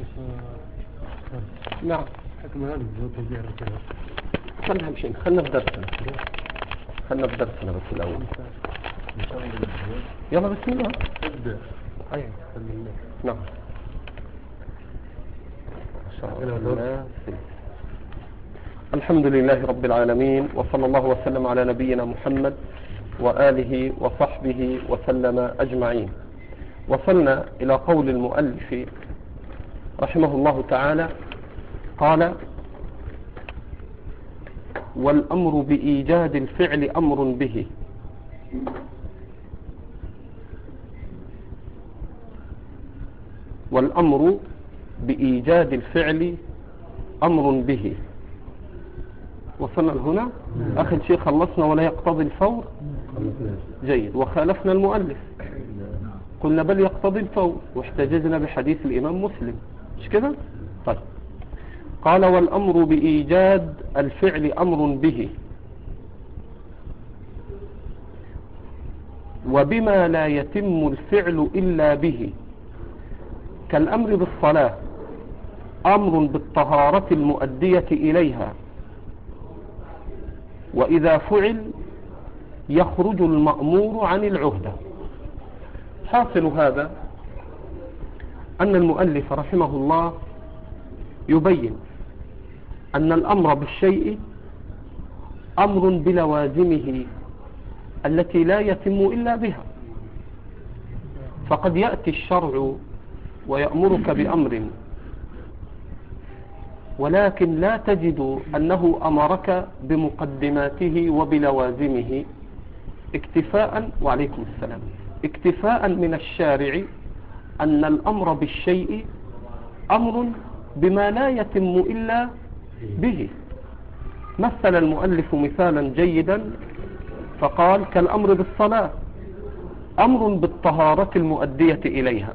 نعم. حكم هذا توزيع الركاب. خلنا نمشي، خلنا في درسنا، خلنا في درسنا بس الأول. يلا بسم الله. ابدأ. أيوة. بسم الله. نعم. ما شاء الله. الحمد لله رب العالمين، وصلى الله وسلم على نبينا محمد وآله وصحبه وسلم أجمعين. وصلنا إلى قول المؤلف رحمه الله تعالى، قال: والأمر بإيجاد الفعل أمر به. والأمر بإيجاد الفعل أمر به. وصلنا هنا. آخر شيء خلصنا ولا يقتضي الفور. جيد. وخالفنا المؤلف، قلنا بل يقتضي الفور، واحتجزنا بحديث الإمام مسلم، مش كده؟ طيب. قال: والأمر بإيجاد الفعل أمر به، وبما لا يتم الفعل إلا به، كالأمر بالصلاة أمر بالطهارة المؤدية إليها، وإذا فعل يخرج المأمور عن العهدة. حاصل هذا أن المؤلف رحمه الله يبين أن الأمر بالشيء أمر بلوازمه التي لا يتم إلا بها. فقد يأتي الشرع ويأمرك بأمر، ولكن لا تجد أنه أمرك بمقدماته وبلوازمه اكتفاء، وعليكم السلام، اكتفاء من الشارع أن الأمر بالشيء أمر بما لا يتم إلا به. مثل المؤلف مثالا جيدا فقال: كالأمر بالصلاة أمر بالطهارة المؤدية إليها.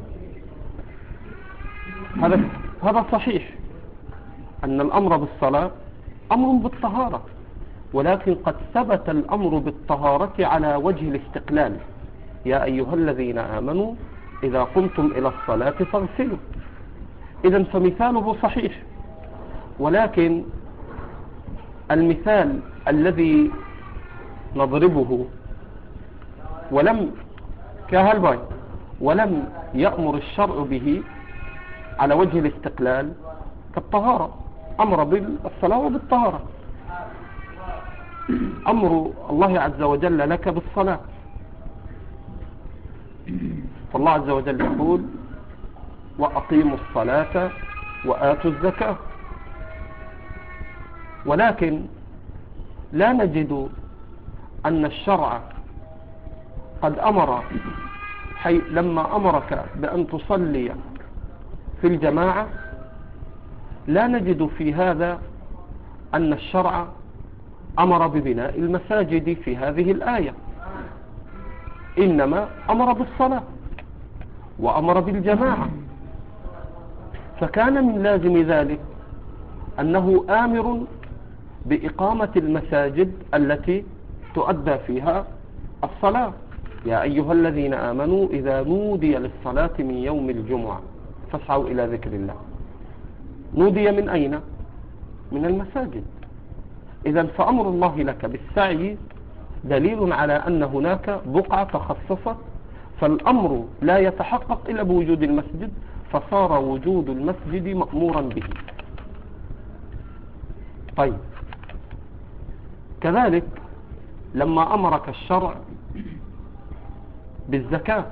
هذا صحيح أن الأمر بالصلاة أمر بالطهارة، ولكن قد ثبت الأمر بالطهارة على وجه الاستقلال: يا أيها الذين آمنوا إذا قمتم إلى الصلاة فاغسلوا. إذن فمثاله صحيح، ولكن المثال الذي نضربه ولم يأمر الشرع به على وجه الاستقلال كالطهارة، أمر بالصلاة وبالطهارة. أمر الله عز وجل لك بالصلاة، فالله عز وجل يقول: وأقيموا الصلاة وآتوا الزكاة. ولكن لا نجد أن الشرع قد أمر لما أمرك بأن تصلي في الجماعة، لا نجد في هذا أن الشرع أمر ببناء المساجد في هذه الآية، إنما أمر بالصلاة وأمر بالجماعة. فكان من لازم ذلك أنه آمر بإقامة المساجد التي تؤدى فيها الصلاة. يا أيها الذين آمنوا إذا نودي للصلاة من يوم الجمعة فاسعوا إلى ذكر الله. نودي من أين؟ من المساجد. إذن فأمر الله لك بالسعي دليل على أن هناك بقعة تخصصت، فالأمر لا يتحقق إلا بوجود المسجد، فصار وجود المسجد مأمورا به. طيب، كذلك لما أمرك الشرع بالزكاة،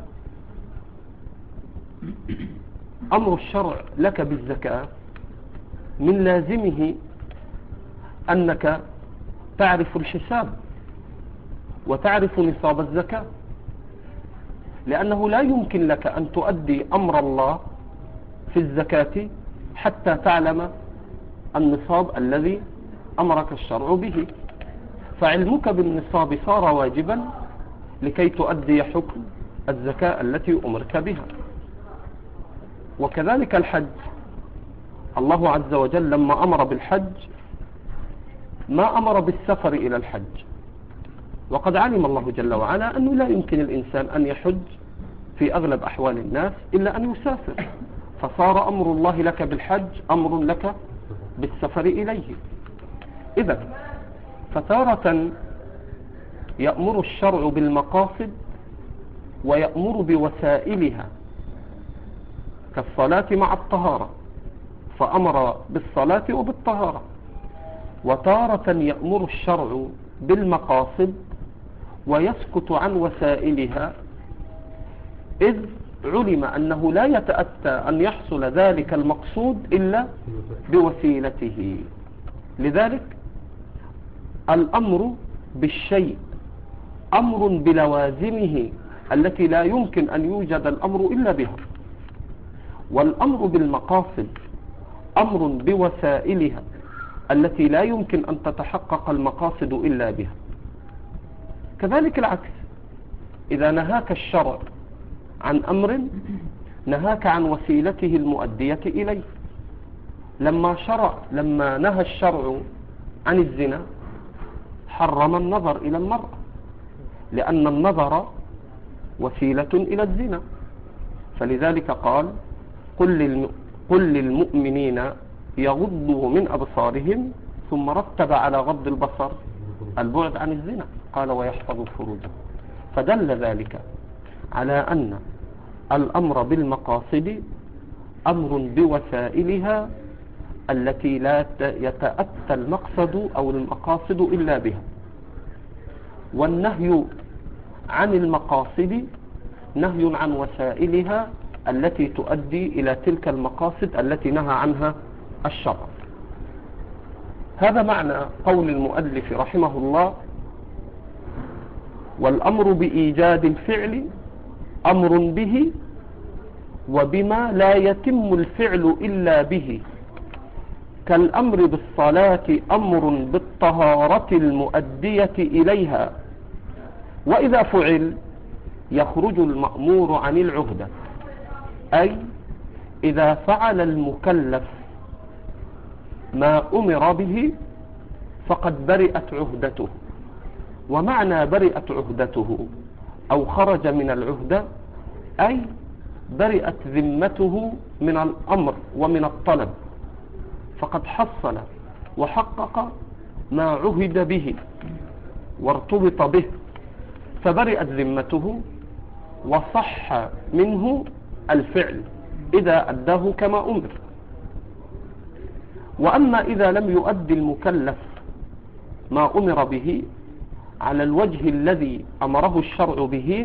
أمر الشرع لك بالزكاة من لازمه أنك تعرف الحساب وتعرف نصاب الزكاة، لأنه لا يمكن لك أن تؤدي أمر الله في الزكاة حتى تعلم النصاب الذي أمرك الشرع به. فعلمك بالنصاب صار واجبا لكي تؤدي حكم الزكاة التي أمرك بها. وكذلك الحج، الله عز وجل لما أمر بالحج ما أمر بالسفر إلى الحج، وقد علم الله جل وعلا أنه لا يمكن الإنسان أن يحج في أغلب أحوال الناس إلا أن يسافر، فصار أمر الله لك بالحج أمر لك بالسفر إليه. إذا فتارة يأمر الشرع بالمقاصد ويأمر بوسائلها كالصلاة مع الطهارة، فأمر بالصلاة وبالطهارة. وتارة يأمر الشرع بالمقاصد ويسكت عن وسائلها، إذ علم أنه لا يتأتى أن يحصل ذلك المقصود إلا بوسيلته. لذلك الأمر بالشيء أمر بلوازمه التي لا يمكن أن يوجد الأمر إلا بها، والأمر بالمقاصد أمر بوسائلها التي لا يمكن أن تتحقق المقاصد إلا بها. كذلك العكس، إذا نهاك الشرع عن أمر نهاك عن وسيلته المؤدية إليه. لما نهى الشرع عن الزنا حرم النظر إلى المرأة، لأن النظر وسيلة إلى الزنا، فلذلك قال قل للمؤمنين يغضوا من أبصارهم، ثم رتب على غض البصر البعد عن الزنا، قال ويحفظوا فروجهم. فدل ذلك على أن الأمر بالمقاصد أمر بوسائلها التي لا يتأتى المقصد أو المقاصد إلا بها، والنهي عن المقاصد نهي عن وسائلها التي تؤدي إلى تلك المقاصد التي نهى عنها الشرع. هذا معنى قول المؤلف رحمه الله: والأمر بإيجاد الفعل أمر به وبما لا يتم الفعل إلا به، كالأمر بالصلاة أمر بالطهارة المؤدية إليها، وإذا فعل يخرج المأمور عن العهدة، أي إذا فعل المكلف ما أمر به فقد برئت عهدته. ومعنى برئت عهدته أو خرج من العهدة أي برئت ذمته من الأمر ومن الطلب، فقد حصل وحقق ما عهد به وارتبط به، فبرئت ذمته وصح منه الفعل إذا أداه كما أمر. وأما إذا لم يؤدي المكلف ما أمر به على الوجه الذي أمره الشرع به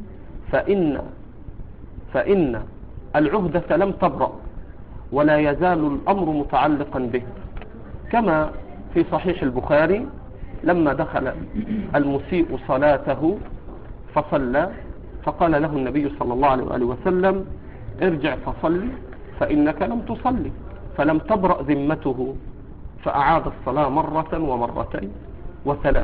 فإن العهدة لم تبرأ ولا يزال الأمر متعلقا به، كما في صحيح البخاري لما دخل المسيء صلاته فصلى، فقال له النبي صلى الله عليه وسلم: ارجع فصلي فإنك لم تصلي، فلم تبرأ ذمته، فأعاد الصلاة مرة ومرتين وثلاث.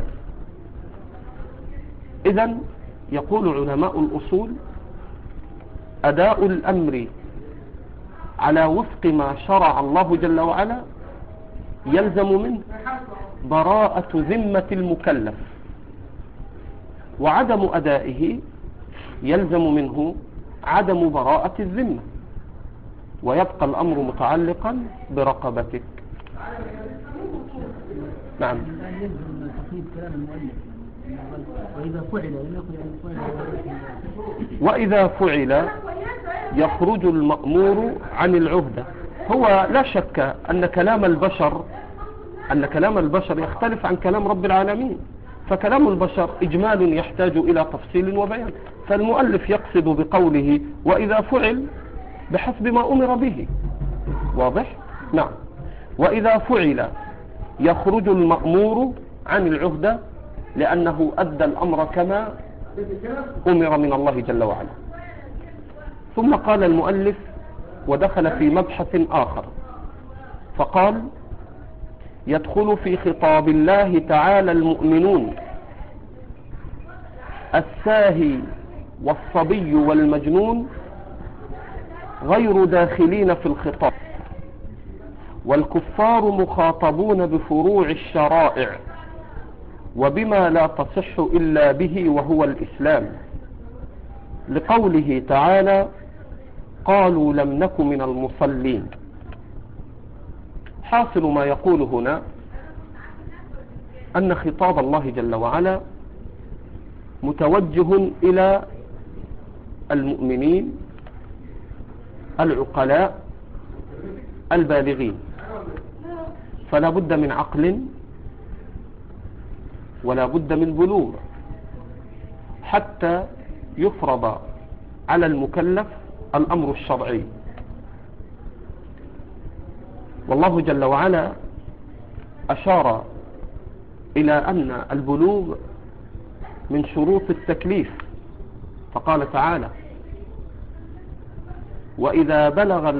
إذن يقول علماء الأصول: أداء الأمر على وفق ما شرع الله جل وعلا يلزم منه براءة ذمة المكلف، وعدم أدائه يلزم منه عدم براءة الذمة، ويبقى الأمر متعلقا برقبتك. نعم. وإذا فعل يخرج المأمور عن العهدة. هو لا شك أن كلام البشر يختلف عن كلام رب العالمين، فكلام البشر إجمال يحتاج إلى تفصيل وبيان، فالمؤلف يقصد بقوله وإذا فعل بحسب ما أمر به. واضح؟ نعم. وإذا فعل يخرج المأمور عن العهدة لأنه أدى الأمر كما أمر من الله جل وعلا. ثم قال المؤلف ودخل في مبحث آخر فقال: يدخل في خطاب الله تعالى المؤمنون الساهي والصبي والمجنون غير داخلين في الخطاب، والكفار مخاطبون بفروع الشرائع وبما لا تصح إلا به وهو الإسلام، لقوله تعالى: قالوا لم نك من المصلين. حاصل ما يقول هنا أن خطاب الله جل وعلا متوجه إلى المؤمنين العقلاء البالغين، فلا بد من عقل ولا بد من بلوغ حتى يفرض على المكلف الأمر الشرعي. والله جل وعلا أشار إلى أن البلوغ من شروط التكليف، فقال تعالى: وإذا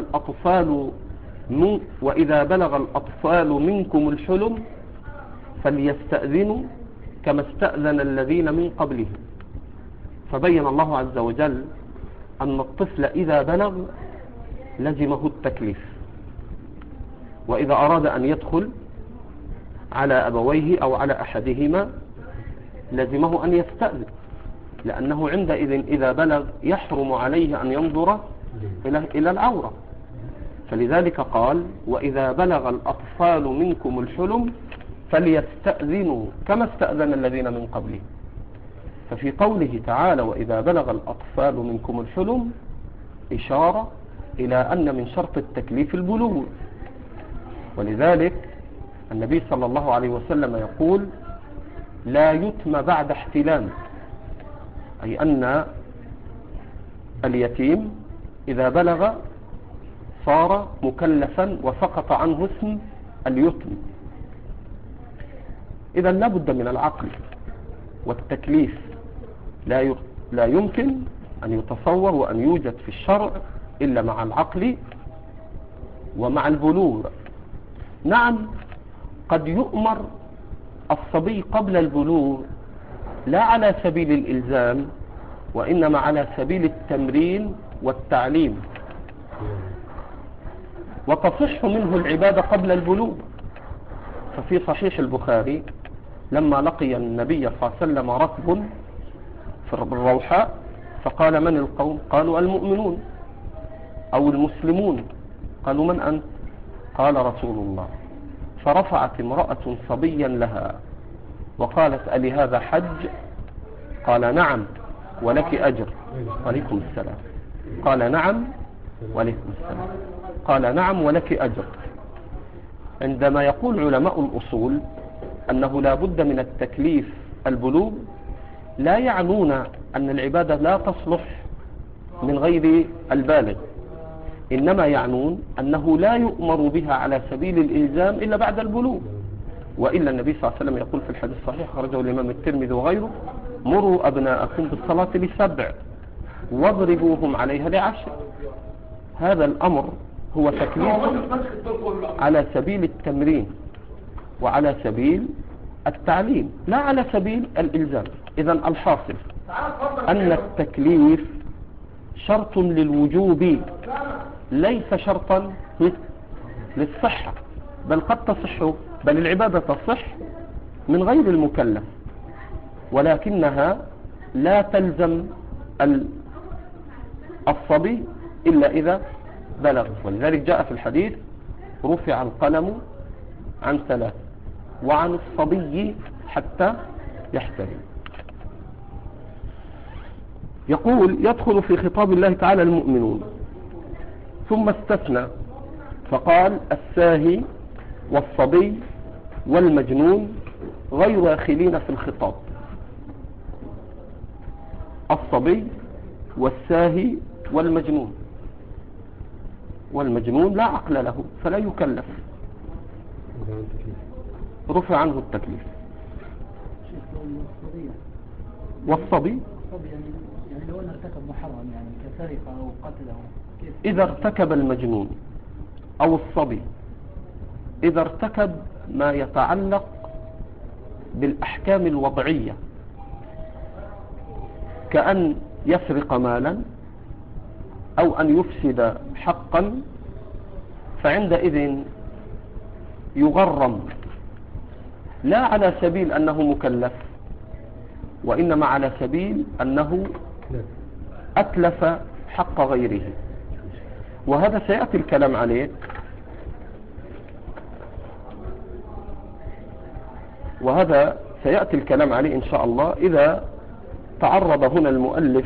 بلغ الأطفال منكم الحلم فليستأذنوا كما استأذن الذين من قبلهم. فبين الله عز وجل أن الطفل إذا بلغ لزمه التكليف، وإذا أراد أن يدخل على أبويه أو على أحدهما لزمه أن يستأذن، لأنه عندئذ إذا بلغ يحرم عليه أن ينظر إلى العورة. فلذلك قال: وإذا بلغ الأطفال منكم الحلم فليستأذنوا كما استأذن الذين من قبلهم. ففي قوله تعالى: وإذا بلغ الأطفال منكم الحلم إشارة إلى أن من شرط التكليف البلوغ. ولذلك النبي صلى الله عليه وسلم يقول: لا يتم بعد احتلام، أي أن اليتيم إذا بلغ صار مكلفا وسقط عنه اسم اليتم. إذا لا بد من العقل، والتكليف لا يمكن أن يتصور وأن يوجد في الشرع إلا مع العقل ومع البلوغ. نعم، قد يؤمر الصبي قبل البلوغ لا على سبيل الإلزام، وإنما على سبيل التمرين والتعليم، وتصح منه العبادة قبل البلوغ. ففي صحيح البخاري لما لقي النبي صلى الله عليه وسلم ركب في الروحاء فقال: من القوم؟ قالوا: المؤمنون أو المسلمون. قالوا: من أنت؟ قال: رسول الله. فرفعت امرأة صبيا لها وقالت: ألي هذا حج؟ قال: نعم ولك أجر. عليكم السلام. قال: نعم ولكم السلام. قال: نعم ولك أجر. عندما يقول علماء الأصول أنه لا بد من التكليف البلوغ، لا يعنون أن العبادة لا تصلح من غير البالغ، إنما يعنون أنه لا يؤمر بها على سبيل الإلزام إلا بعد البلوغ. وإلا النبي صلى الله عليه وسلم يقول في الحديث الصحيح خرجه الإمام الترمذي وغيره: مروا أبناءكم بالصلاة ل7 واضربوهم عليها ل10. هذا الأمر هو تكليف على سبيل التمرين وعلى سبيل التعليم، لا على سبيل الإلزام. إذن الحاصل أن التكليف شرط للوجوب ليس شرطا للصحة، بل قد تصح، بل العبادة تصح من غير المكلف، ولكنها لا تلزم الصبي إلا إذا بلغ. ولذلك جاء في الحديث: رفع القلم عن 3 وعن الصبي حتى يحتلم. يقول: يدخل في خطاب الله تعالى المؤمنون، ثم استثنى فقال: الساهي والصبي والمجنون غير داخلين في الخطاب. الصبي والساهي والمجنون لا عقل له فلا يكلف، رفع عنه التكليف. والصبي يعني لو أنه ارتكب محرم، يعني كسرقة أو قتل أو كيف؟ إذا ارتكب المجنون أو الصبي، إذا ارتكب ما يتعلق بالأحكام الوضعية كأن يسرق مالا أو أن يفسد حقا، فعندئذ يغرم، لا على سبيل أنه مكلف، وإنما على سبيل أنه أتلف حق غيره. وهذا سيأتي الكلام عليه، وهذا سيأتي الكلام عليه إن شاء الله إذا تعرض هنا المؤلف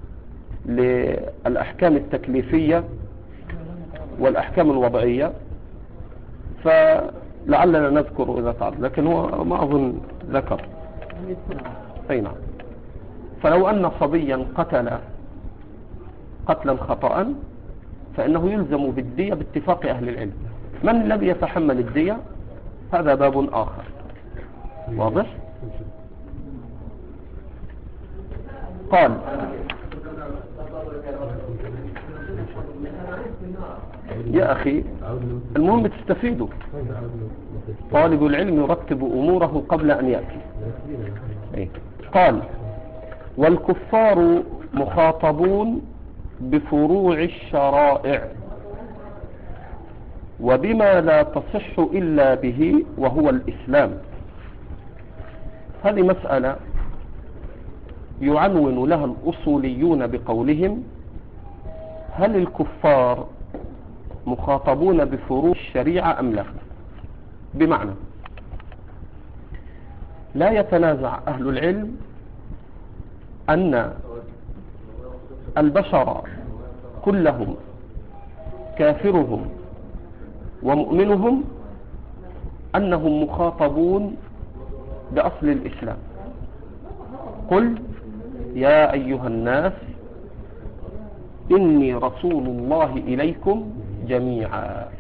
للأحكام التكليفية والأحكام الوضعية، فلعلنا نذكر إذا تعرض، لكن هو ما أظن ذكر. أي نعم. فلو أن صبيا قتل قتلا خطأ فإنه يلزم بالدية باتفاق أهل العلم. من الذي يتحمل الدية؟ هذا باب آخر. واضح؟ قال يا أخي المهم تستفيدوا. طالب العلم يرتب أموره قبل أن يأتي. قال والكفار مخاطبون بفروع الشرائع وبما لا تصح إلا به وهو الإسلام. هذه مسألة يعنون لها الأصوليون بقولهم هل الكفار مخاطبون بفروع الشريعة أم لا؟ بمعنى لا يتنازع أهل العلم أن البشر كلهم كافرهم ومؤمنهم أنهم مخاطبون بأصل الإسلام. قل يا أيها الناس إني رسول الله إليكم جميعا.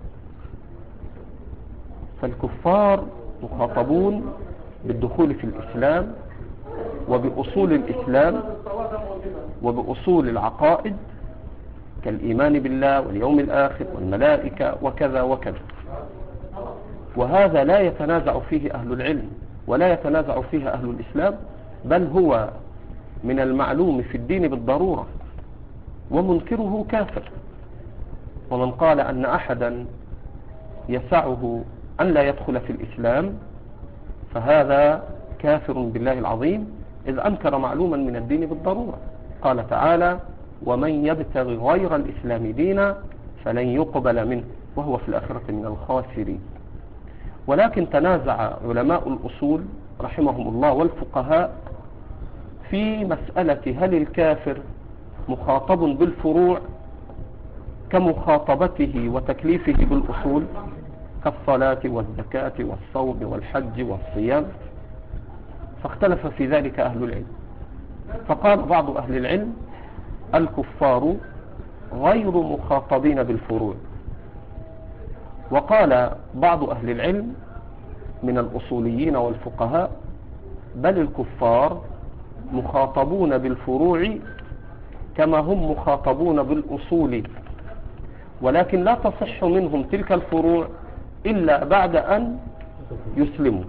فالكفار مخاطبون بالدخول في الإسلام وبأصول الإسلام وبأصول العقائد كالإيمان بالله واليوم الآخر والملائكة وكذا وكذا، وهذا لا يتنازع فيه أهل العلم ولا يتنازع فيه أهل الإسلام، بل هو من المعلوم في الدين بالضرورة، ومنكره كافر. ومن قال أن أحدا يسعه أن لا يدخل في الإسلام فهذا كافر بالله العظيم، إذ أنكر معلوما من الدين بالضرورة. قال تعالى ومن يبتغي غير الإسلام دينا فلن يقبل منه وهو في الآخرة من الخاسرين. ولكن تنازع علماء الأصول رحمهم الله والفقهاء في مسألة هل الكافر مخاطب بالفروع كمخاطبته وتكليفه بالأصول كالصلاة والزكاة والصوم والحج والصيام، فاختلف في ذلك أهل العلم. فقال بعض أهل العلم الكفار غير مخاطبين بالفروع، وقال بعض أهل العلم من الأصوليين والفقهاء بل الكفار مخاطبون بالفروع كما هم مخاطبون بالأصول، ولكن لا تصح منهم تلك الفروع إلا بعد أن يسلموا.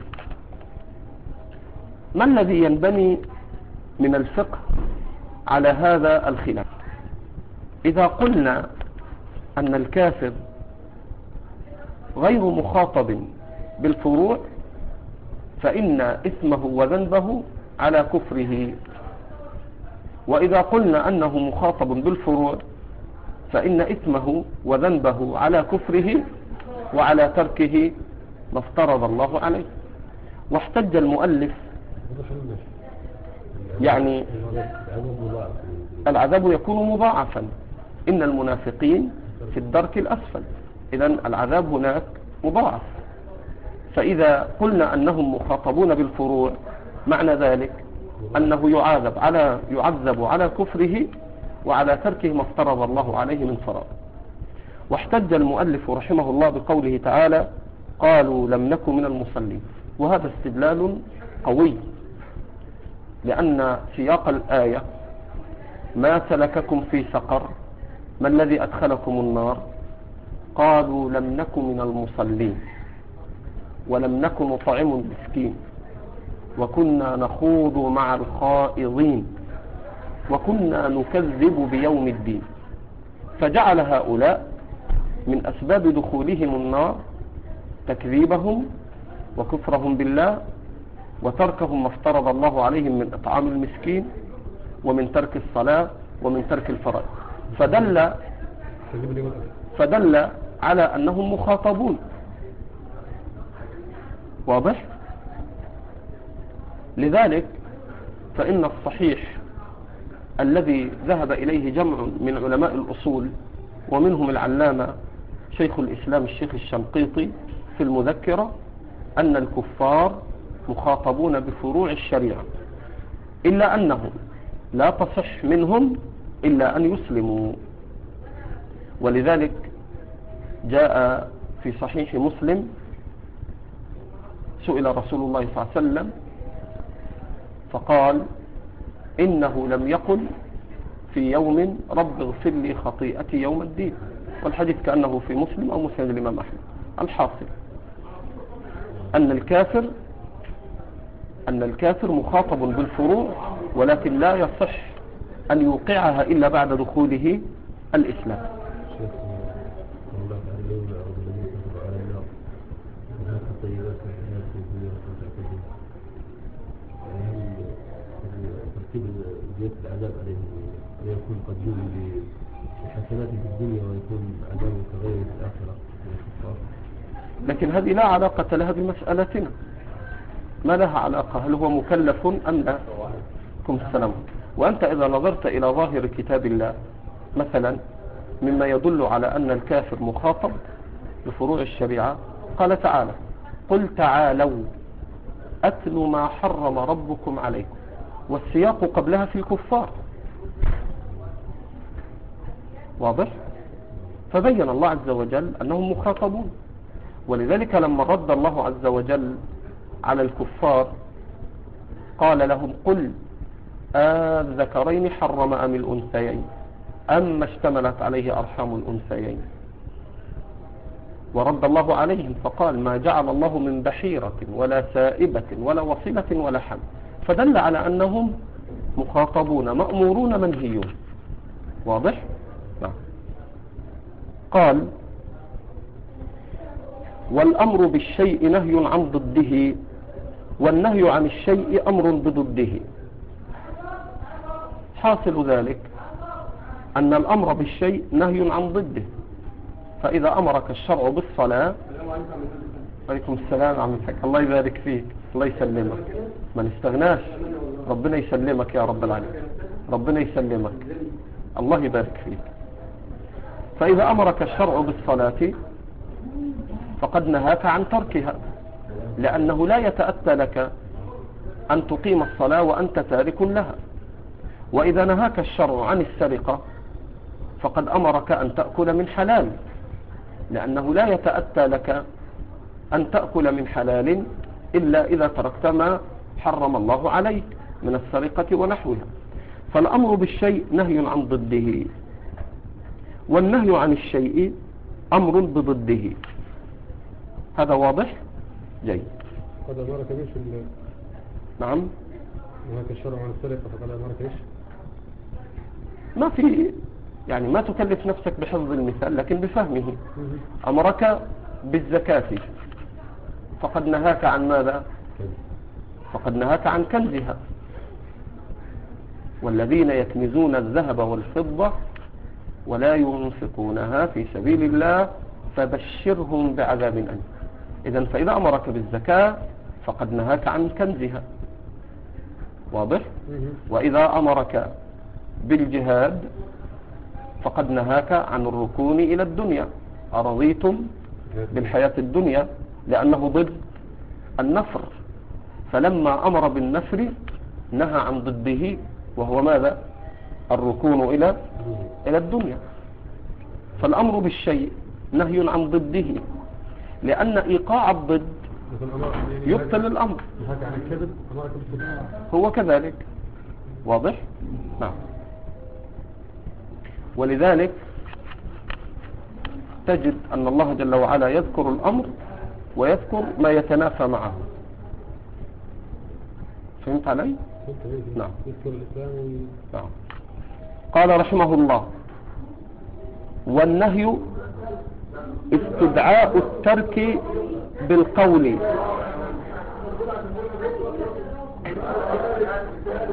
ما الذي ينبني من الفقه على هذا الخلاف؟ إذا قلنا أن الكافر غير مخاطب بالفروع فإن إثمه وذنبه على كفره، وإذا قلنا أنه مخاطب بالفروع فإن إثمه وذنبه على كفره وعلى تركه ما افترض الله عليه. واحتج المؤلف يعني العذاب يكون مضاعفا، إن المنافقين في الدرك الأسفل، إذن العذاب هناك مضاعف. فإذا قلنا أنهم مخاطبون بالفروع معنى ذلك أنه يعذب على كفره وعلى تركه ما افترض الله عليه من فرائض. واحتج المؤلف رحمه الله بقوله تعالى قالوا لم نكن من المصلين، وهذا استدلال قوي، لأن سياق الآية ما سلككم في سقر ما الذي أدخلكم النار قالوا لم نكن من المصلين ولم نكن نطعم المسكين وكنا نخوض مع الخائضين وكنا نكذب بيوم الدين. فجعل هؤلاء من أسباب دخولهم النار تكذيبهم وكفرهم بالله وتركهم ما افترض الله عليهم من إطعام المسكين ومن ترك الصلاة ومن ترك الفرائض. فدل فدل على أنهم مخاطبون. واضح؟ لذلك فإن الصحيح الذي ذهب إليه جمع من علماء الأصول ومنهم العلامة شيخ الإسلام الشيخ الشنقيطي في المذكرة أن الكفار مخاطبون بفروع الشريعة، إلا أنهم لا تصح منهم إلا أن يسلموا. ولذلك جاء في صحيح مسلم سئل رسول الله صلى الله عليه وسلم فقال إنه لم يقل في يوم رب اغفر لي خطيئتي يوم الدين، والحديث كأنه في مسلم أو مسند الإمام أحمد. الحاصل أن الكافر مخاطب بالفروع، ولكن لا يصح أن يوقعها إلا بعد دخوله الإسلام. زيادة العذاب عليهم ويكون قد جزء بحسناته في الدنيا ويكون عذابه كغيره في الآخرة من الكفار. لكن هذه لا علاقة لها بمسألتنا. ما لها علاقة؟ هل هو مكلف أم لا؟ كم السلام. وأنت إذا نظرت إلى ظاهر كتاب الله مثلا مما يدل على أن الكافر مخاطب بفروع الشريعة، قال تعالى قل تعالوا أتل ما حرم ربكم عليكم، والسياق قبلها في الكفار. واضح؟ فبين الله عز وجل أنهم مخاطبون. ولذلك لما رد الله عز وجل على الكفار قال لهم قل الذكرين حرم أم الأنثيين أم اشتملت عليه أرحام الأنثيين. ورد الله عليهم فقال ما جعل الله من بحيرة ولا سائبة ولا وصلة ولا حم، فدل على أنهم مخاطبون مأمورون منهيون. واضح؟ نعم. قال والأمر بالشيء نهي عن ضده، والنهي عن الشيء أمر بضده. حاصل ذلك أن الأمر بالشيء نهي عن ضده. فإذا أمرك الشرع بالصلاة، عليكم السلام عم الحاج، الله يبارك فيك، الله يسلمك، ما نستغناش، ربنا يسلمك يا رب العالمين، ربنا يسلمك، الله يبارك فيك. فإذا أمرك الشرع بالصلاة فقد نهاك عن تركها، لأنه لا يتأتى لك أن تقيم الصلاة وأنت تارك لها. وإذا نهاك الشرع عن السرقة فقد أمرك أن تأكل من حلال، لأنه لا يتأتى لك أن تأكل من حلال إلا إذا تركت ما حرم الله عليك من السرقة ونحوها. فالأمر بالشيء نهي عن ضده، والنهي عن الشيء أمر بضده. هذا واضح؟ جيد. قد أمرك إيش نعم. وهك الشرع عن السرقة فقد أمرك إيش؟ ما في يعني ما تكلف نفسك بحفظ المثال لكن بفهمه. أمرك بالزكاة فقد نهاك عن ماذا؟ فقد نهاك عن كنزها. والذين يكنزون الذهب والفضة ولا ينفقونها في سبيل الله فبشرهم بعذاب أليم. إذن فإذا أمرك بالزكاة فقد نهاك عن كنزها. واضح؟ وإذا أمرك بالجهاد فقد نهاك عن الركون إلى الدنيا. أرضيتم بالحياة الدنيا، لأنه ضد النفر، فلما أمر بالنفر نهى عن ضده وهو ماذا؟ الركون إلى الدنيا. فالأمر بالشيء نهي عن ضده، لأن إيقاع الضد يبطل الأمر. هو كذلك. واضح؟ نعم. ولذلك تجد أن الله جل وعلا يذكر الأمر ويذكر ما يتنافى معه. فهمت علي؟ نعم. نعم. قال رحمه الله والنهي استدعاء الترك بالقول.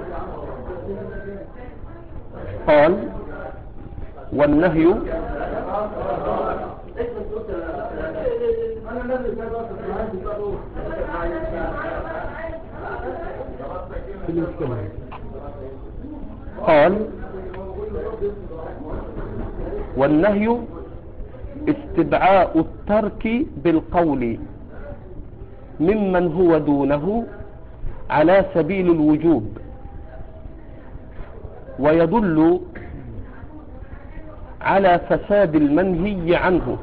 قال والنهي قال والنهي استدعاء الترك بالقول ممن هو دونه على سبيل الوجوب ويدل على فساد المنهي عنه.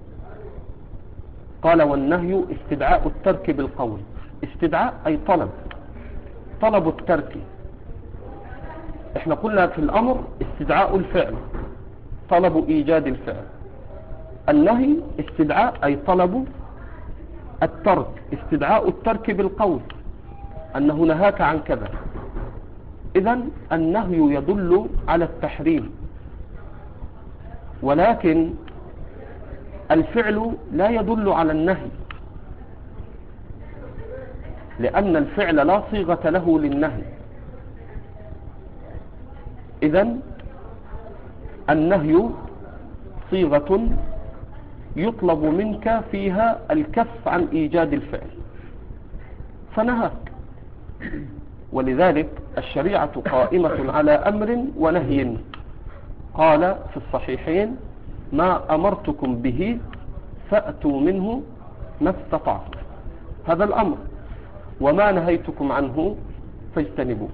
قال والنهي استدعاء الترك بالقول. استدعاء أي طلب الترك. احنا قلنا في الأمر استدعاء الفعل، طلب إيجاد الفعل. النهي استدعاء أي طلب الترك، استدعاء الترك بالقول أنه نهاك عن كذا. إذن النهي يدل على التحريم، ولكن الفعل لا يدل على النهي، لأن الفعل لا صيغة له للنهي. إذن النهي صيغة يطلب منك فيها الكف عن إيجاد الفعل فنهاك. ولذلك الشريعة قائمة على أمر ونهي. قال في الصحيحين ما أمرتكم به فأتوا منه ما استطعتم، هذا الأمر، وما نهيتكم عنه فاجتنبوه.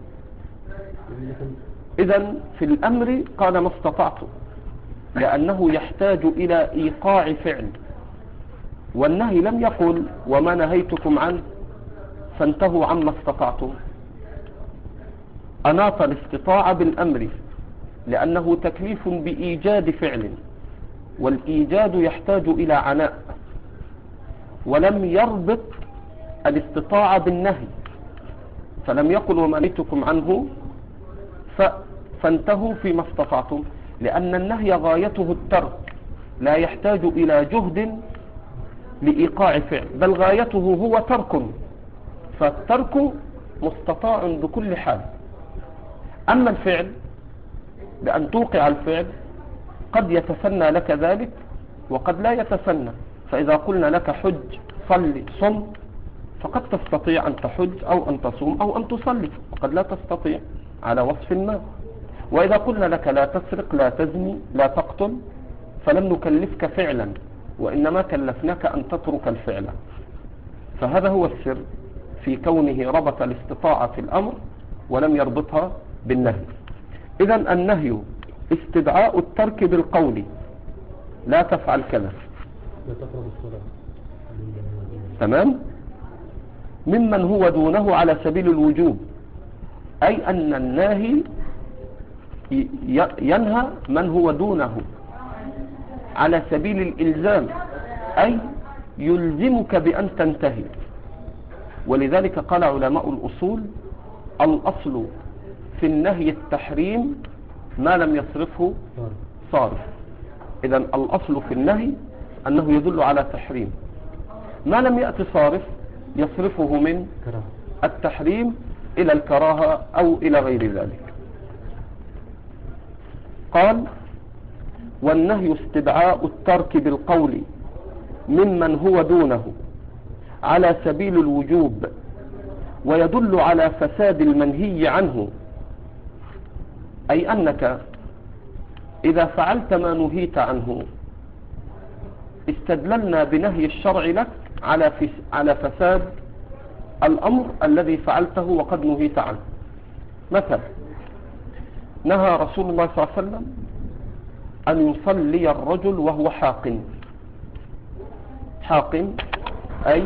إذن في الأمر قال ما استطعتم لأنه يحتاج إلى إيقاع فعل، والنهي لم يقل وما نهيتكم عنه فانتهوا عما استطعتم. أناط الاستطاعة بالأمر لأنه تكليف بإيجاد فعل، والإيجاد يحتاج إلى عناء، ولم يربط الاستطاعة بالنهي، فلم يقل وما نهيتكم عنه فانتهوا فيما استطعتم، لأن النهي غايته الترك، لا يحتاج إلى جهد لإيقاع فعل، بل غايته هو ترك، فالترك مستطاع بكل حال. أما الفعل بأن توقع الفعل قد يتسنى لك ذلك وقد لا يتسنى. فإذا قلنا لك حج صلي صم، فقد تستطيع أن تحج أو أن تصوم أو أن تصلي، وقد لا تستطيع على وصف ما. وإذا قلنا لك لا تسرق لا تزني لا تقتل، فلم نكلفك فعلا، وإنما كلفناك أن تترك الفعل. فهذا هو السر في كونه ربط الاستطاعة في الأمر ولم يربطها بالنهي. إذن النهي استدعاء الترك بالقول، لا تفعل كذا، لا تقرب الصلاة، تمام، ممن هو دونه على سبيل الوجوب، أي أن الناهي ينهى من هو دونه على سبيل الإلزام، أي يلزمك بأن تنتهي. ولذلك قال علماء الأصول الأصل في النهي التحريم ما لم يصرفه صارف. إذن الأصل في النهي أنه يدل على تحريم، ما لم يأتي صارف يصرفه من التحريم إلى الكراهة أو إلى غير ذلك. قال والنهي استدعاء الترك بالقول ممن هو دونه على سبيل الوجوب ويدل على فساد المنهي عنه، أي أنك إذا فعلت ما نهيت عنه استدللنا بنهي الشرع لك على فساد الأمر الذي فعلته وقد نهيت عنه. مثلا نهى رسول الله صلى الله عليه وسلم أن يصلي الرجل وهو حاقن. حاقن أي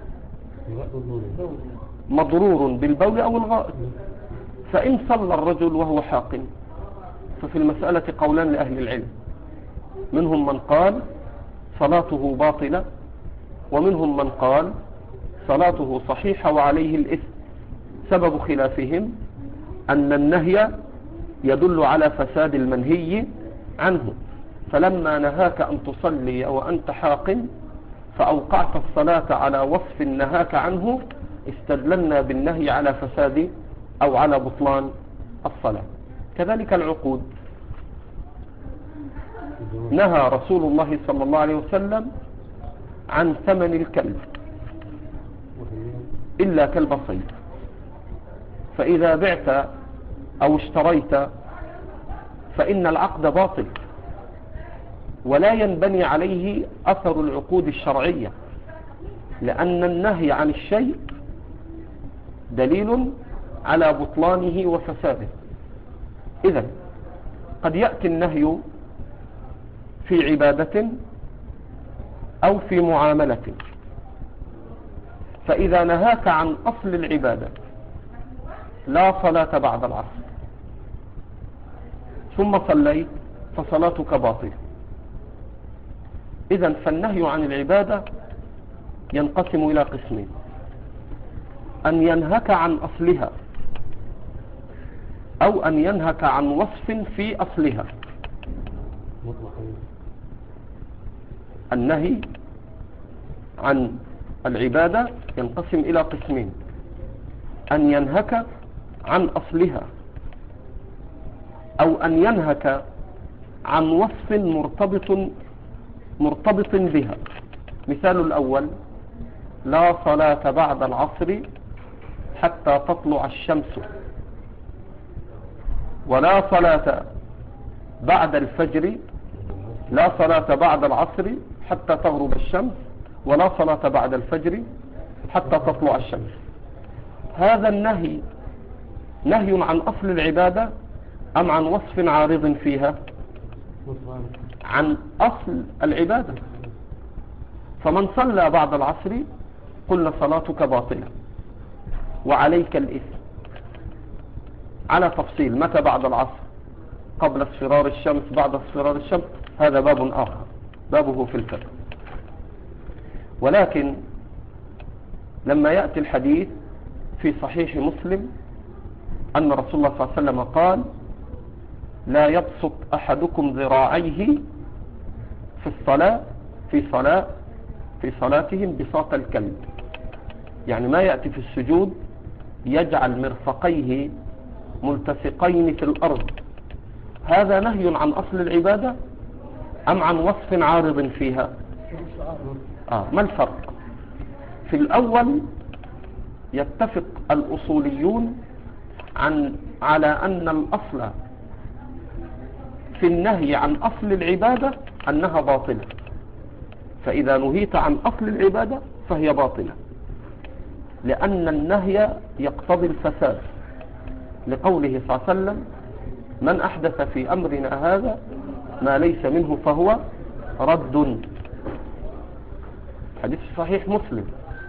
مضرور بالبول أو الغائط. فإن صلى الرجل وهو حاقن ففي المسألة قولان لأهل العلم، منهم من قال صلاته باطلة، ومنهم من قال صلاته صحيحة وعليه الإثم. سبب خلافهم أن النهي يدل على فساد المنهي عنه، فلما نهاك أن تصلي وأنت حاقن فأوقعت الصلاة على وصف نهاك عنه، استدللنا بالنهي على فساد أو على بطلان الصلاة. كذلك العقود، نهى رسول الله صلى الله عليه وسلم عن ثمن الكلب إلا كلب صيد. فإذا بعت أو اشتريت فإن العقد باطل ولا ينبني عليه أثر العقود الشرعية، لأن النهي عن الشيء دليل على بطلانه وفساده. إذن قد يأتي النهي في عبادة أو في معاملة، فإذا نهاك عن أصل العبادة لا صلاة بعد العصر ثم صليت فصلاتك باطلة. إذن فالنهي عن العبادة ينقسم إلى قسمين: أن ينهك عن أصلها أو أن ينهك عن وصف في أصلها. النهي عن العبادة ينقسم إلى قسمين: أن ينهك عن أصلها أو أن ينهك عن وصف مرتبط بها. مثال الأول: لا صلاة بعد العصر حتى تطلع الشمس، ولا صلاة بعد الفجر، لا صلاة بعد العصر حتى تغرب الشمس، ولا صلاة بعد الفجر حتى تطلع الشمس. هذا النهي نهي عن أصل العبادة أم عن وصف عارض فيها؟ عن أصل العبادة. فمن صلى بعد العصر قلنا صلاتك باطلة وعليك الإثم، على تفصيل متى بعد العصر، قبل اصفرار الشمس، بعد اصفرار الشمس، هذا باب آخر بابه في الفقه. ولكن لما يأتي الحديث في صحيح مسلم أن رسول الله صلى الله عليه وسلم قال: لا يبسط أحدكم ذراعيه في صلاتهم بساط الكلب، يعني ما يأتي في السجود يجعل مرفقيه ملتصقين في الأرض. هذا نهي عن أصل العبادة أم عن وصف عارض فيها؟ ما الفرق؟ في الأول يتفق الأصوليون على أن الأصل في النهي عن أصل العبادة أنها باطلة، فإذا نهيت عن أصل العبادة فهي باطلة، لأن النهي يقتضي الفساد، لقوله صلى الله عليه وسلم: من أحدث في أمرنا هذا ما ليس منه فهو رد. حديث صحيح مسلم.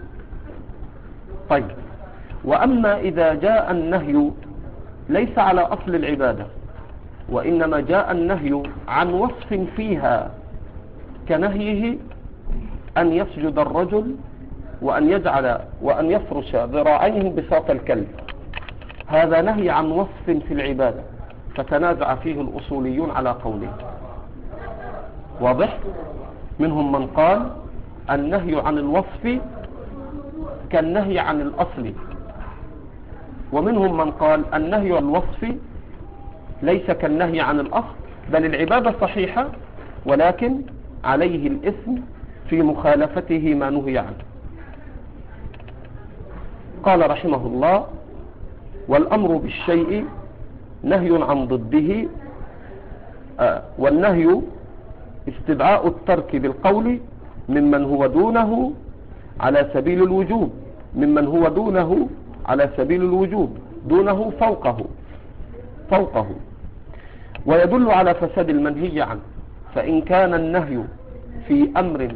طيب، وأما إذا جاء النهي ليس على أصل العبادة وإنما جاء النهي عن وصف فيها، كنهيه أن يسجد الرجل وأن يفرش ذراعيه بساط الكلب، هذا نهي عن وصف في العبادة، فتنازع فيه الأصوليون على قولين. واضح؟ منهم من قال النهي عن الوصف كالنهي عن الأصل، ومنهم من قال النهي عن الوصف ليس كالنهي عن الأصل، بل العبادة صحيحة ولكن عليه الإثم في مخالفته ما نهي عنه. قال رحمه الله: والأمر بالشيء نهي عن ضده، والنهي استدعاء الترك بالقول ممن هو دونه على سبيل الوجوب، ممن هو دونه على سبيل الوجوب، دونه فوقه، ويدل على فساد المنهي عنه. فإن كان النهي في أمر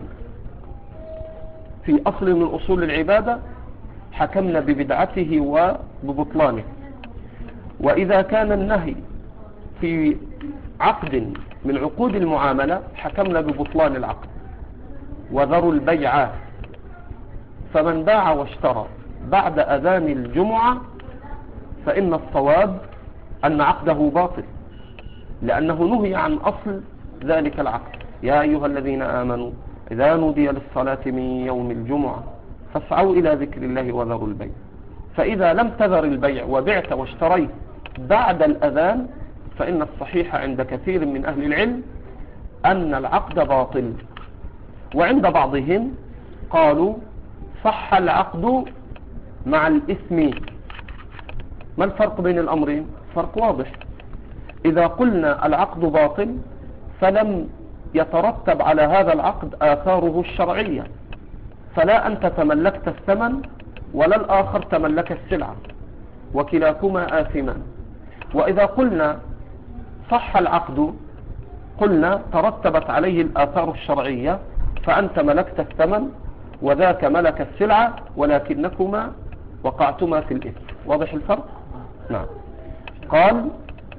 في أصل من أصول العبادة حكمنا ببدعته وببطلانه، وإذا كان النهي في عقد من عقود المعاملة حكمنا ببطلان العقد. وذروا البيع، فمن باع واشترى بعد أذان الجمعة فإن الصواب أن عقده باطل، لأنه نهي عن أصل ذلك العقد: يا أيها الذين آمنوا إذا نودي للصلاة من يوم الجمعة فاسعوا إلى ذكر الله وذروا البيع. فإذا لم تذر البيع وبعت واشتريت بعد الأذان فإن الصحيح عند كثير من أهل العلم أن العقد باطل، وعند بعضهم قالوا صح العقد مع الإثم. ما الفرق بين الأمرين؟ فرق واضح. إذا قلنا العقد باطل فلم يترتب على هذا العقد آثاره الشرعية، فلا أنت تملكت الثمن ولا الآخر تملك السلعة، وكلاكما آثمان. وإذا قلنا صح العقد قلنا ترتبت عليه الآثار الشرعية، فأنت ملكت الثمن وذاك ملك السلعة، ولكنكما وقعتما في الإثم. واضح الفرق؟ نعم. قال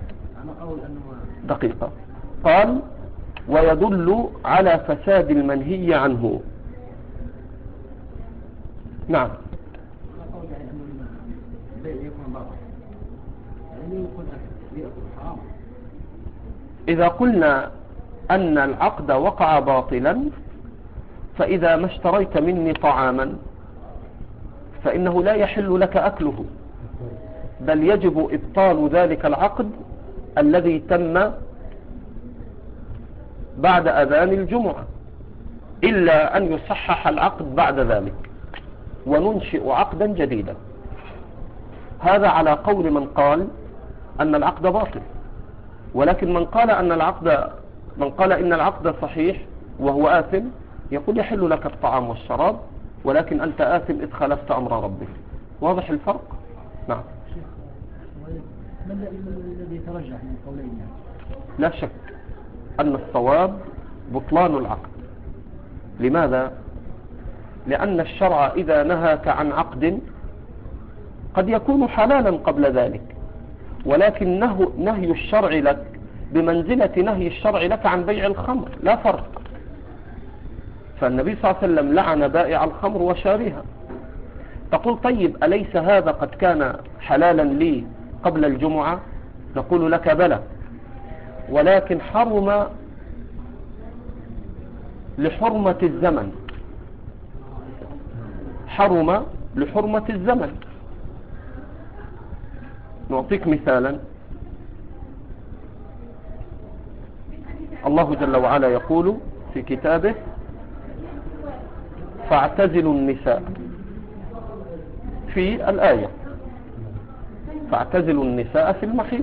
دقيقة. قال ويدل على فساد المنهي عنه. نعم. إذا قلنا أن العقد وقع باطلا، فإذا ما اشتريت مني طعاما فإنه لا يحل لك أكله، بل يجب إبطال ذلك العقد الذي تم بعد أذان الجمعة، إلا أن يصحح العقد بعد ذلك وننشئ عقدا جديدا. هذا على قول من قال أن العقد باطل. ولكن من قال إن العقد صحيح وهو آثم، يقول يحل لك الطعام والشراب، ولكن أنت آثم إذ خالفت أمر ربك. واضح الفرق؟ نعم. ما الذي يترجح من القولين؟ لا شك أن الصواب بطلان العقد. لماذا؟ لأن الشرع إذا نهاك عن عقد قد يكون حلالا قبل ذلك، ولكن نهي الشرع لك بمنزلة نهي الشرع لك عن بيع الخمر، لا فرق. فالنبي صلى الله عليه وسلم لعن بائع الخمر وشاريها. تقول طيب أليس هذا قد كان حلالا لي قبل الجمعة؟ نقول لك بلى، ولكن حرم لحرمة الزمن، حرم لحرمة الزمن. نعطيك مثالا. الله جل وعلا يقول في كتابه فاعتزلوا النساء، في الآية فاعتزلوا النساء في المحيض،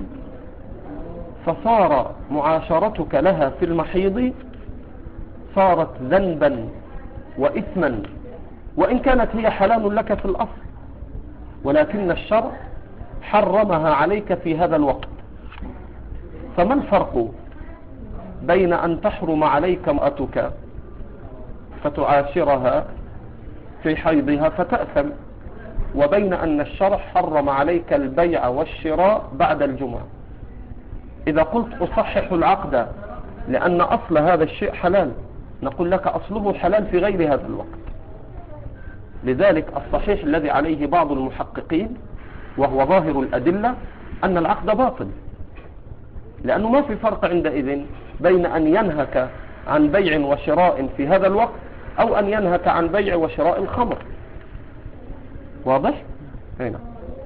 فصار معاشرتك لها في المحيض صارت ذنبا وإثما، وإن كانت هي حلال لك في الأصل، ولكن الشرع حرمها عليك في هذا الوقت. فما الفرق بين أن تحرم عليك امرأتك فتعاشرها في حيضها فتأثم، وبين أن الشرع حرم عليك البيع والشراء بعد الجمعة؟ إذا قلت أصحح العقد لأن أصل هذا الشيء حلال، نقول لك أصله حلال في غير هذا الوقت. لذلك الصحيح الذي عليه بعض المحققين وهو ظاهر الأدلة أن العقد باطل، لأنه ما في فرق عندئذ بين أن ينهك عن بيع وشراء في هذا الوقت أو أن ينهك عن بيع وشراء الخمر. واضح؟ هنا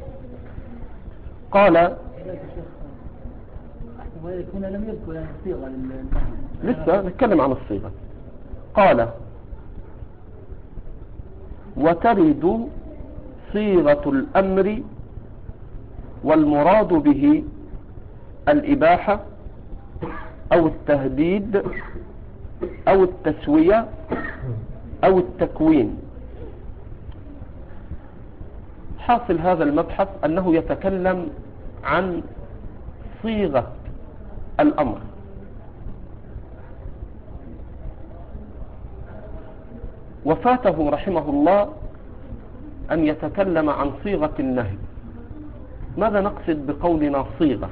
قال هنا لم يذكر يعني الصيغة لسه نتكلم عن الصيغة. قال وترد صيغة الأمر والمراد به الإباحة أو التهديد أو التسوية أو التكوين. حاصل هذا المبحث أنه يتكلم عن صيغة الأمر. وفاته رحمه الله أن يتكلم عن صيغة النهي. ماذا نقصد بقولنا صيغة؟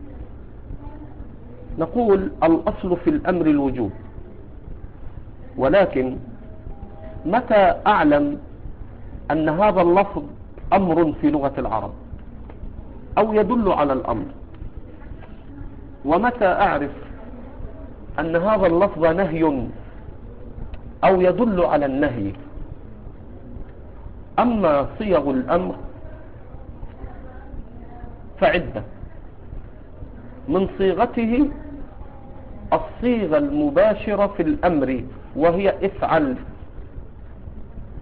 نقول الأصل في الأمر الوجوب، ولكن متى أعلم أن هذا اللفظ أمر في لغة العرب أو يدل على الأمر، ومتى أعرف أن هذا اللفظ نهي أو يدل على النهي؟ أما صيغ الأمر فعدة. من صيغته الصيغة المباشرة في الأمر وهي افعل،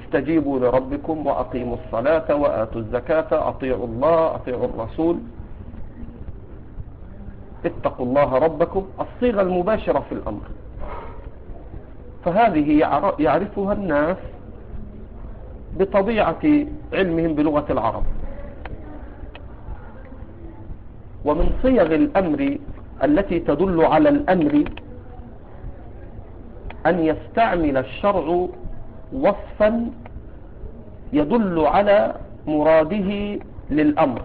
استجيبوا لربكم وأقيموا الصلاة وآتوا الزكاة، أطيعوا الله أطيعوا الرسول، اتقوا الله ربكم، الصيغة المباشرة في الأمر. فهذه يعرفها الناس بطبيعة علمهم بلغة العرب. ومن صيغ الأمر التي تدل على الأمر أن يستعمل الشرع وصفا يدل على مراده للأمر.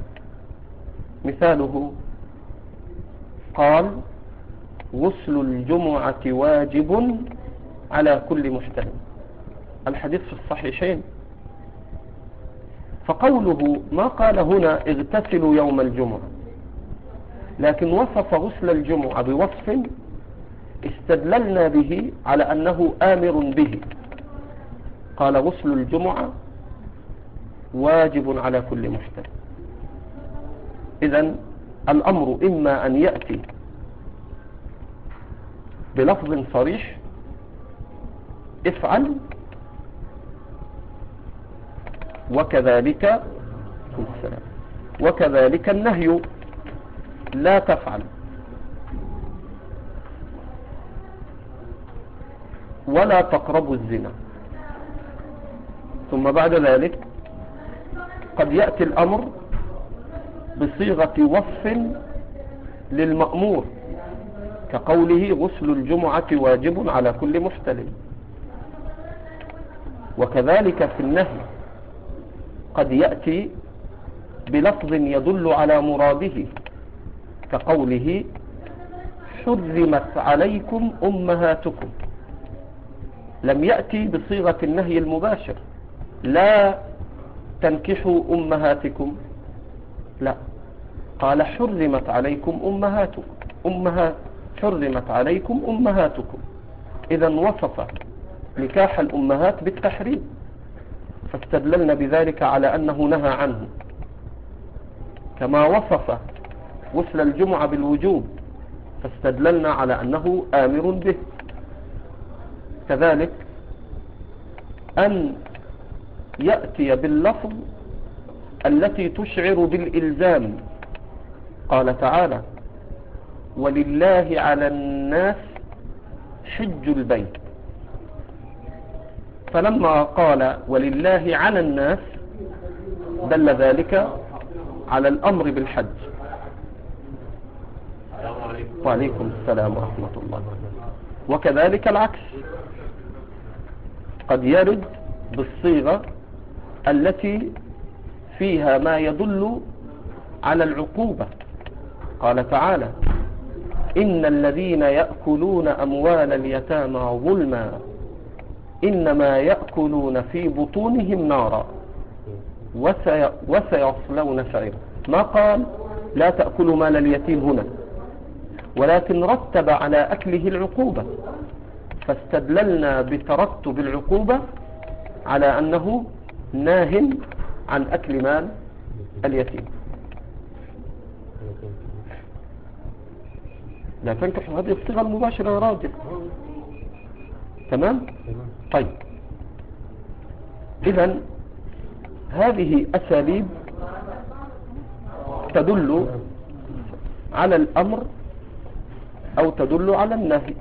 مثاله قال غسل الجمعة واجب على كل محتلم، الحديث في الصحيحين. فقوله ما قال هنا اغتسلوا يوم الجمعة، لكن وصف غسل الجمعة بوصف استدللنا به على أنه آمر به. قال غسل الجمعة واجب على كل محتلم. إذن الأمر إما أن يأتي بلفظ صريح افعل، وكذلك النهي لا تفعل، ولا تقربوا الزنا. ثم بعد ذلك قد يأتي الأمر بصيغة وصف للمأمور كقوله غسل الجمعة واجب على كل محتلم. وكذلك في النهي قد يأتي بلفظ يدل على مراده كقوله حرمت عليكم أمهاتكم. لم يأتي بصيغة النهي المباشر لا تنكحوا أمهاتكم، لا، قال حرمت عليكم حرمت عليكم أمهاتكم. إذن وصف نكاح الأمهات بالتحريم، فاستدللنا بذلك على أنه نهى عنه. كما وصف غسل الجمعة بالوجوب، فاستدللنا على أنه آمر به. كذلك أن يأتي باللفظ التي تشعر بالإلزام. قال تعالى ولله على الناس حج البيت، فلما قال ولله على الناس دل ذلك على الأمر بالحج. وعليكم السلام ورحمة الله. وكذلك العكس، قد يرد بالصيغة التي فيها ما يدل على العقوبة. قال تعالى إن الذين يأكلون أموال اليتامى ظلما إنما يأكلون في بطونهم نارا وسيصلون سعيرا. ما قال لا تأكلوا مال اليتيم هنا، ولكن رتب على أكله العقوبة، فاستدللنا بترتب العقوبة على أنه ناه عن أكل مال اليتيم. لا تنكح هذه الصيغة المباشرة يا راجل. تمام؟ طيب، إذن هذه أساليب تدل على الأمر أو تدل على النهي.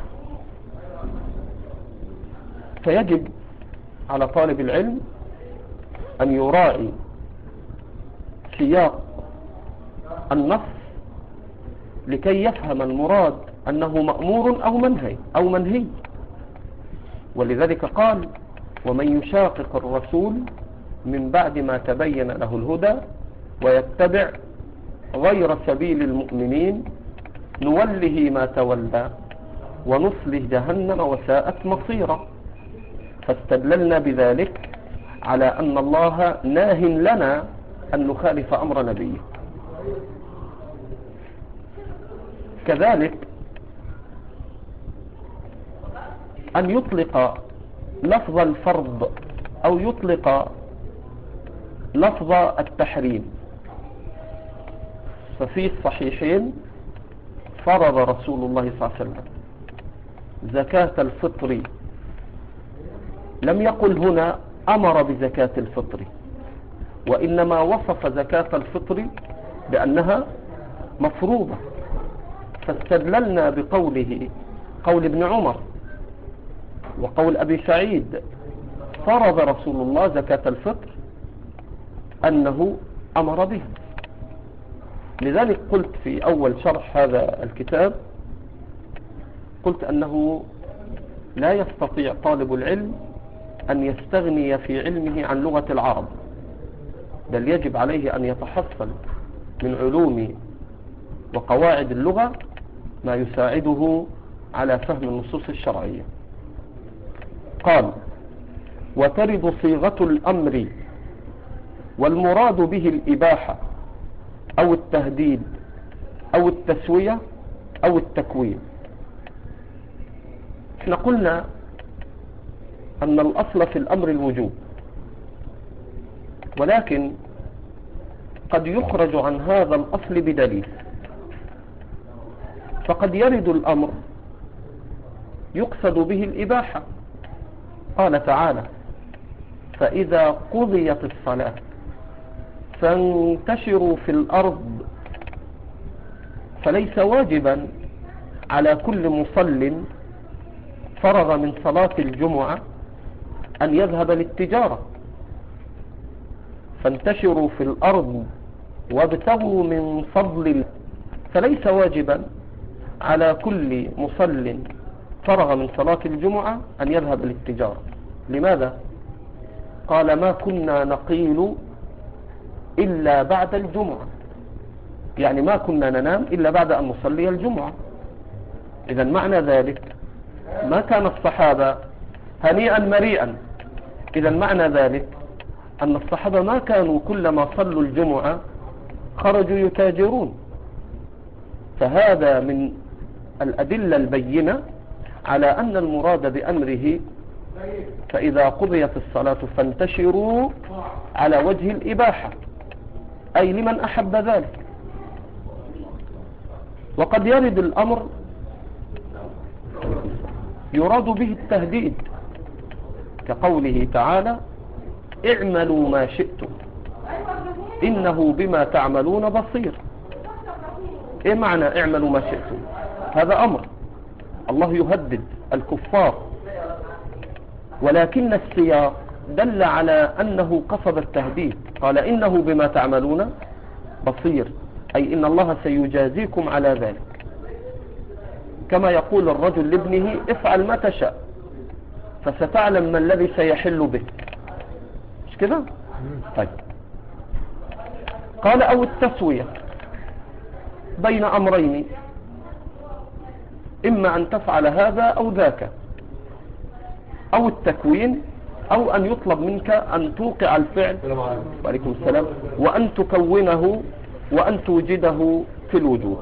فيجب على طالب العلم أن يراعي سياق النص لكي يفهم المراد أنه مأمور أو منهي. ولذلك قال ومن يشاقق الرسول من بعد ما تبين له الهدى ويتبع غير سبيل المؤمنين نوله ما تولى ونصله جهنم وساءت مصيرا. فاستدللنا بذلك على أن الله ناه لنا أن نخالف أمر نبيه. كذلك أن يطلق لفظ الفرض أو يطلق لفظ التحريم. ففي الصحيحين فرض رسول الله صلى الله عليه وسلم زكاة الفطر لم يقل هنا أمر بزكاة الفطر، وإنما وصف زكاة الفطر بأنها مفروضة، فاستدللنا بقوله، قول ابن عمر وقول أبي سعيد فرض رسول الله زكاة الفطر أنه أمر به. لذلك قلت في أول شرح هذا الكتاب، قلت أنه لا يستطيع طالب العلم أن يستغني في علمه عن لغة العرب، بل يجب عليه أن يتحصل من علوم وقواعد اللغة ما يساعده على فهم النصوص الشرعية. قال: وترد صيغة الأمر والمراد به الإباحة أو التهديد أو التسوية أو التكوين. احنا قلنا أن الأصل في الأمر الوجوب، ولكن قد يخرج عن هذا الأصل بدليل، فقد يرد الأمر يقصد به الإباحة. قال تعالى: فإذا قضيت الصلاة فانتشروا في الأرض. فليس واجبا على كل مصل فرغ من صلاة الجمعة أن يذهب للتجارة. فانتشروا في الأرض وابتغوا من فضل الله. فليس واجبا على كل مصل فرغ من صلاة الجمعة أن يذهب للتجارة. لماذا؟ قال: ما كنا نقيل إلا بعد الجمعة، يعني ما كنا ننام إلا بعد أن نصلي الجمعة. إذا معنى ذلك ما كان الصحابة هنيئا مريئا. إذا معنى ذلك أن الصحابة ما كانوا كلما صلوا الجمعة خرجوا يتاجرون. فهذا من الأدلة البينة على أن المراد بأمره فإذا قضيت الصلاة فانتشروا على وجه الإباحة، أي لمن أحب ذلك. وقد يرد الأمر يراد به التهديد، كقوله تعالى: اعملوا ما شئتم إنه بما تعملون بصير. إيه معنى اعملوا ما شئتم؟ هذا أمر، الله يهدد الكفار، ولكن السياق دل على أنه قصد التهديد. قال: إنه بما تعملون بصير، أي إن الله سيجازيكم على ذلك، كما يقول الرجل لابنه: افعل ما تشاء فستعلم ما الذي سيحل بك. مش كده؟ طيب. قال: أو التسوية بين أمرين، إما أن تفعل هذا أو ذاك، أو التكوين، أو أن يطلب منك أن توقع الفعل وعليكم السلام وأن تكونه وأن توجده في الوجود.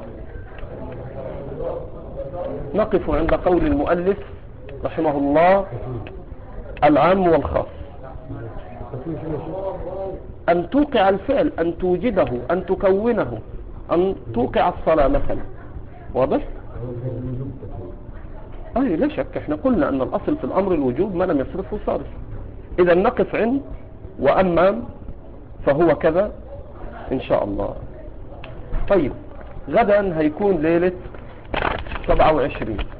نقف عند قول المؤلف رحمه الله: العام والخاص. أن توقع الفعل، أن توجده، أن تكونه، أن توقع الصلاة مثلا. واضح؟ أي لا شك، احنا قلنا أن الأصل في الأمر الوجوب، ما لم يصرفه صارف. إذا نقف عند وأما فهو كذا إن شاء الله. طيب، غدا هيكون ليلة 27.